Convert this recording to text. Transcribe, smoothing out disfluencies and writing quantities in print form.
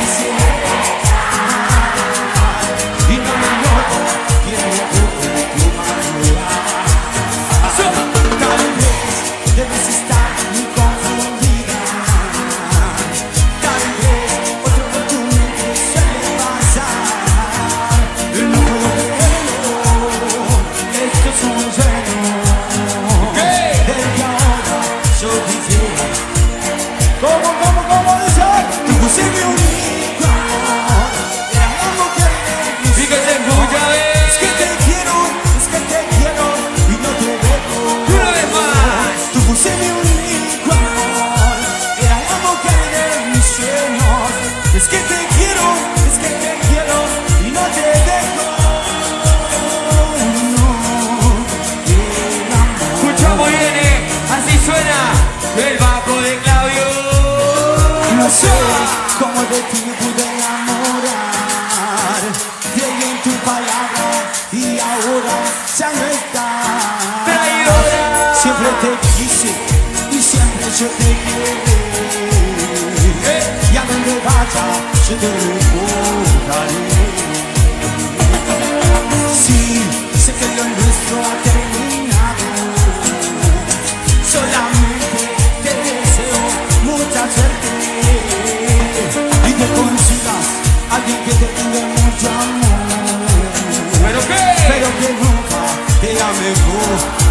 El bajo de Claudio. No sé cómo de ti me pude enamorar. Creí en tu palabra y ahora ya no está. Traidora. Siempre te quise y siempre yo te quedé. Y a donde vaya yo te recordaré. Sí, sé que lo nuestro ha terminado. Solamente te deseo mucha suerte y que consigas a alguien que te tenga mucho amor. ¿Pero qué? Pero que nunca te ame vos.